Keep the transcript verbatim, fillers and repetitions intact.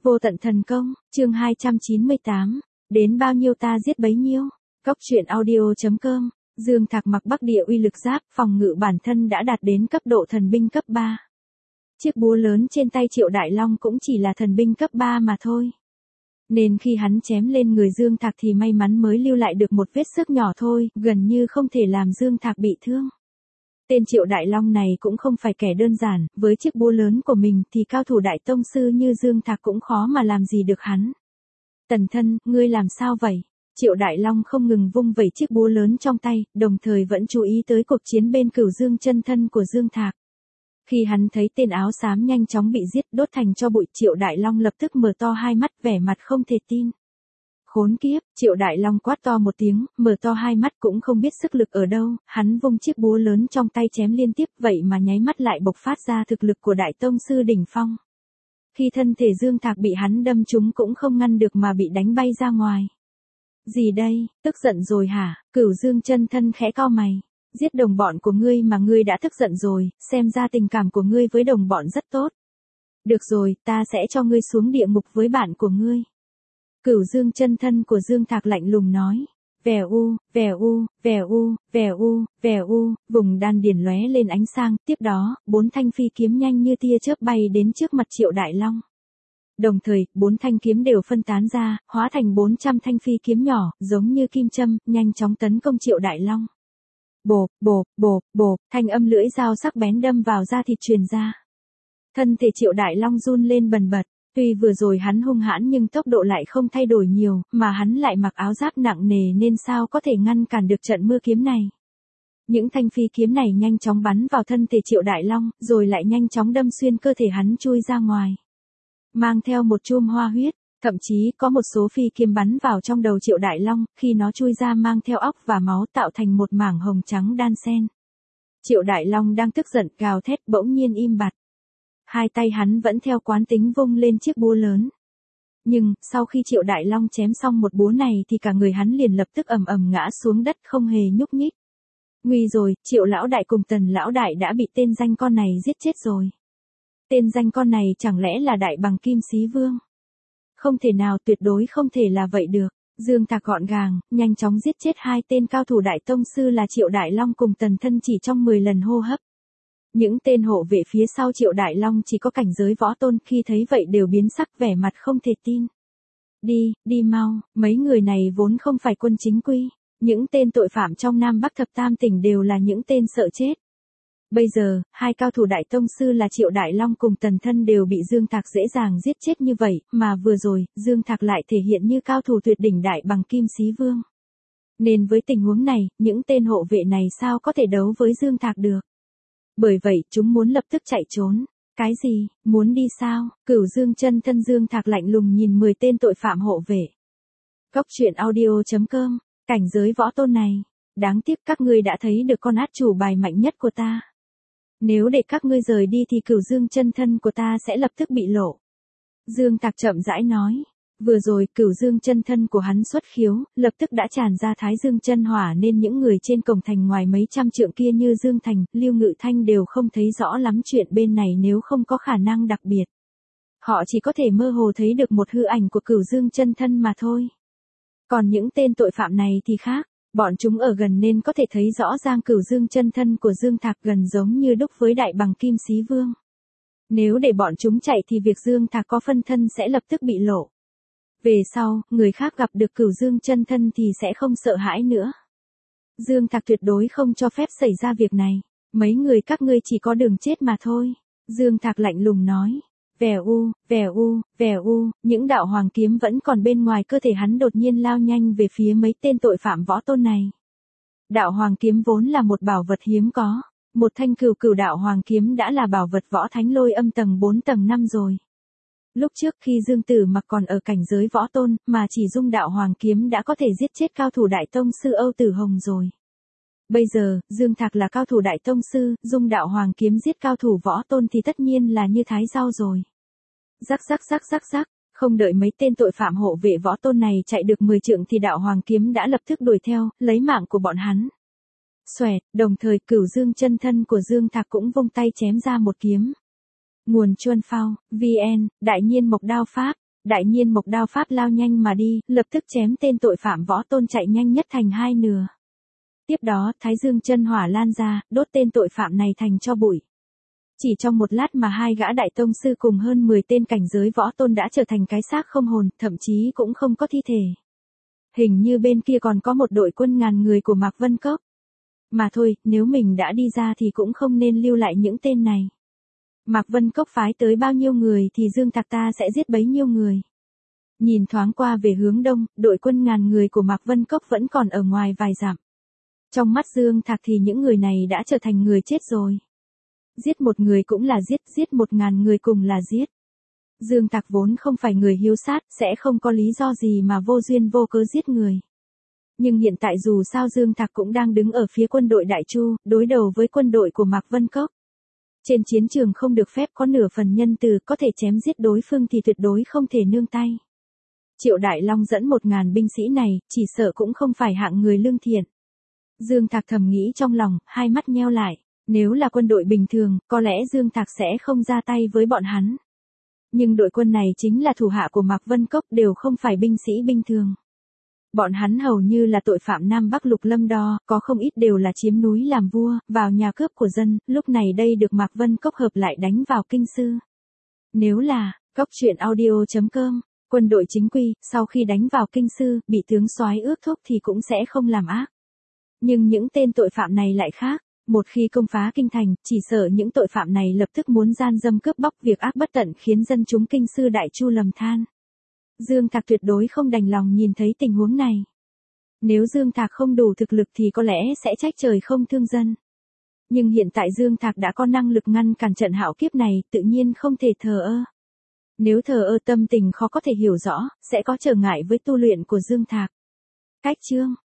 Vô tận thần công, chương hai trăm chín mươi tám, đến bao nhiêu ta giết bấy nhiêu. Cốc truyện audio.com, Dương Thạc mặc Bắc Địa uy lực giáp, phòng ngự bản thân đã đạt đến cấp độ thần binh cấp ba. Chiếc búa lớn trên tay Triệu Đại Long cũng chỉ là thần binh cấp ba mà thôi. Nên khi hắn chém lên người Dương Thạc thì may mắn mới lưu lại được một vết xước nhỏ thôi, gần như không thể làm Dương Thạc bị thương. Tên Triệu Đại Long này cũng không phải kẻ đơn giản, với chiếc búa lớn của mình thì cao thủ đại tông sư như Dương Thạc cũng khó mà làm gì được hắn. Tần thân, ngươi làm sao vậy? Triệu Đại Long không ngừng vung vẩy chiếc búa lớn trong tay, đồng thời vẫn chú ý tới cuộc chiến bên Cửu Dương chân thân của Dương Thạc. Khi hắn thấy tên áo xám nhanh chóng bị giết đốt thành tro bụi, Triệu Đại Long lập tức mở to hai mắt vẻ mặt không thể tin. Khốn kiếp, Triệu Đại Long quát to một tiếng, mở to hai mắt cũng không biết sức lực ở đâu, hắn vung chiếc búa lớn trong tay chém liên tiếp, vậy mà nháy mắt lại bộc phát ra thực lực của đại tông sư đỉnh phong. Khi thân thể Dương Thạc bị hắn đâm trúng cũng không ngăn được mà bị đánh bay ra ngoài. Gì đây, tức giận rồi hả? Cửu Dương chân thân khẽ cau mày. Giết đồng bọn của ngươi mà ngươi đã tức giận rồi, xem ra tình cảm của ngươi với đồng bọn rất tốt. Được rồi, ta sẽ cho ngươi xuống địa ngục với bạn của ngươi. Cửu Dương chân thân của Dương Thạc lạnh lùng nói. Vèo u, vèo u, vèo u, vèo u, vèo u, vùng đan điền lóe lên ánh sáng, tiếp đó, bốn thanh phi kiếm nhanh như tia chớp bay đến trước mặt Triệu Đại Long. Đồng thời, bốn thanh kiếm đều phân tán ra, hóa thành bốn trăm thanh phi kiếm nhỏ, giống như kim châm, nhanh chóng tấn công Triệu Đại Long. Bộp, bộp, bộp, bộp, thanh âm lưỡi dao sắc bén đâm vào da thịt truyền ra. Thân thể Triệu Đại Long run lên bần bật. Tuy vừa rồi hắn hung hãn nhưng tốc độ lại không thay đổi nhiều, mà hắn lại mặc áo giáp nặng nề nên sao có thể ngăn cản được trận mưa kiếm này. Những thanh phi kiếm này nhanh chóng bắn vào thân thể Triệu Đại Long, rồi lại nhanh chóng đâm xuyên cơ thể hắn chui ra ngoài. Mang theo một chum hoa huyết, thậm chí có một số phi kiếm bắn vào trong đầu Triệu Đại Long, khi nó chui ra mang theo óc và máu tạo thành một mảng hồng trắng đan xen. Triệu Đại Long đang tức giận gào thét bỗng nhiên im bặt. Hai tay hắn vẫn theo quán tính vung lên chiếc búa lớn. Nhưng, sau khi Triệu Đại Long chém xong một búa này thì cả người hắn liền lập tức ầm ầm ngã xuống đất không hề nhúc nhích. Nguy rồi, Triệu lão đại cùng Tần lão đại đã bị tên danh con này giết chết rồi. Tên danh con này chẳng lẽ là Đại Bằng Kim Xí Vương? Không thể nào, tuyệt đối không thể là vậy được. Dương Thạc gọn gàng, nhanh chóng giết chết hai tên cao thủ đại tông sư là Triệu Đại Long cùng Tần thân chỉ trong mười lần hô hấp. Những tên hộ vệ phía sau Triệu Đại Long chỉ có cảnh giới võ tôn, khi thấy vậy đều biến sắc vẻ mặt không thể tin. Đi, đi mau, mấy người này vốn không phải quân chính quy. Những tên tội phạm trong Nam Bắc thập tam tỉnh đều là những tên sợ chết. Bây giờ, hai cao thủ đại tông sư là Triệu Đại Long cùng Tần thân đều bị Dương Thạc dễ dàng giết chết như vậy, mà vừa rồi, Dương Thạc lại thể hiện như cao thủ tuyệt đỉnh Đại Bằng Kim Xí Vương. Nên với tình huống này, những tên hộ vệ này sao có thể đấu với Dương Thạc được? Bởi vậy, chúng muốn lập tức chạy trốn. Cái gì, muốn đi sao? Cửu Dương chân thân Dương Thạc lạnh lùng nhìn mười tên tội phạm hộ vệ. Cốc truyện audio.com, cảnh giới võ tôn này. Đáng tiếc các ngươi đã thấy được con át chủ bài mạnh nhất của ta. Nếu để các ngươi rời đi thì Cửu Dương chân thân của ta sẽ lập tức bị lộ. Dương Thạc chậm rãi nói. Vừa rồi, Cửu Dương chân thân của hắn xuất khiếu, lập tức đã tràn ra Thái Dương chân hỏa nên những người trên cổng thành ngoài mấy trăm trượng kia như Dương Thành, Lưu Ngự Thanh đều không thấy rõ lắm chuyện bên này nếu không có khả năng đặc biệt. Họ chỉ có thể mơ hồ thấy được một hư ảnh của Cửu Dương chân thân mà thôi. Còn những tên tội phạm này thì khác, bọn chúng ở gần nên có thể thấy rõ ràng Cửu Dương chân thân của Dương Thạc gần giống như đúc với Đại Bằng Kim Xí Vương. Nếu để bọn chúng chạy thì việc Dương Thạc có phân thân sẽ lập tức bị lộ. Về sau, người khác gặp được Cửu Dương chân thân thì sẽ không sợ hãi nữa. Dương Thạc tuyệt đối không cho phép xảy ra việc này. Mấy người các ngươi chỉ có đường chết mà thôi. Dương Thạc lạnh lùng nói. Vèo u, vèo u, vèo u, những đạo hoàng kiếm vẫn còn bên ngoài cơ thể hắn đột nhiên lao nhanh về phía mấy tên tội phạm võ tôn này. Đạo hoàng kiếm vốn là một bảo vật hiếm có. Một thanh cửu cửu đạo hoàng kiếm đã là bảo vật võ thánh lôi âm tầng bốn tầng năm rồi. Lúc trước khi Dương Tử Mặc còn ở cảnh giới võ tôn, mà chỉ dung đạo hoàng kiếm đã có thể giết chết cao thủ đại tông sư Âu Tử Hồng rồi. Bây giờ, Dương Thạc là cao thủ đại tông sư, dung đạo hoàng kiếm giết cao thủ võ tôn thì tất nhiên là như thái rau rồi. Rắc rắc rắc rắc rắc, không đợi mấy tên tội phạm hộ vệ võ tôn này chạy được mười trượng thì đạo hoàng kiếm đã lập tức đuổi theo, lấy mạng của bọn hắn. Xoẹt, đồng thời Cửu Dương chân thân của Dương Thạc cũng vung tay chém ra một kiếm. Nguồn Chuân Phao, vê en, Đại Nhiên Mộc Đao Pháp, Đại nhiên mộc đao pháp lao nhanh mà đi, lập tức chém tên tội phạm võ tôn chạy nhanh nhất thành hai nửa. Tiếp đó, Thái Dương chân hỏa lan ra, đốt tên tội phạm này thành tro bụi. Chỉ trong một lát mà hai gã đại tông sư cùng hơn mười tên cảnh giới võ tôn đã trở thành cái xác không hồn, thậm chí cũng không có thi thể. Hình như bên kia còn có một đội quân ngàn người của Mạc Vân Cốc. Mà thôi, nếu mình đã đi ra thì cũng không nên lưu lại những tên này. Mạc Vân Cốc phái tới bao nhiêu người thì Dương Thạc ta sẽ giết bấy nhiêu người. Nhìn thoáng qua về hướng đông, đội quân ngàn người của Mạc Vân Cốc vẫn còn ở ngoài vài dặm. Trong mắt Dương Thạc thì những người này đã trở thành người chết rồi. Giết một người cũng là giết, giết một ngàn người cùng là giết. Dương Thạc vốn không phải người hiếu sát, sẽ không có lý do gì mà vô duyên vô cớ giết người. Nhưng hiện tại dù sao Dương Thạc cũng đang đứng ở phía quân đội Đại Chu, đối đầu với quân đội của Mạc Vân Cốc. Trên chiến trường không được phép có nửa phần nhân từ, có thể chém giết đối phương thì tuyệt đối không thể nương tay. Triệu Đại Long dẫn một ngàn binh sĩ này, chỉ sợ cũng không phải hạng người lương thiện. Dương Thạc thầm nghĩ trong lòng, hai mắt nheo lại. Nếu là quân đội bình thường, có lẽ Dương Thạc sẽ không ra tay với bọn hắn. Nhưng đội quân này chính là thủ hạ của Mạc Vân Cốc, đều không phải binh sĩ bình thường. Bọn hắn hầu như là tội phạm Nam Bắc Lục Lâm Đo, có không ít đều là chiếm núi làm vua, vào nhà cướp của dân, lúc này đây được Mạc Vân Cốc hợp lại đánh vào kinh sư. Nếu là, cốc truyện audio chấm com, quân đội chính quy, sau khi đánh vào kinh sư, bị tướng soái ước thúc thì cũng sẽ không làm ác. Nhưng những tên tội phạm này lại khác. Một khi công phá kinh thành, chỉ sợ những tội phạm này lập tức muốn gian dâm cướp bóc, việc ác bất tận khiến dân chúng kinh sư Đại Chu lầm than. Dương Thạc tuyệt đối không đành lòng nhìn thấy tình huống này. Nếu Dương Thạc không đủ thực lực thì có lẽ sẽ trách trời không thương dân. Nhưng hiện tại Dương Thạc đã có năng lực ngăn cản trận hạo kiếp này, tự nhiên không thể thờ ơ. Nếu thờ ơ tâm tình khó có thể hiểu rõ, sẽ có trở ngại với tu luyện của Dương Thạc. Cách chương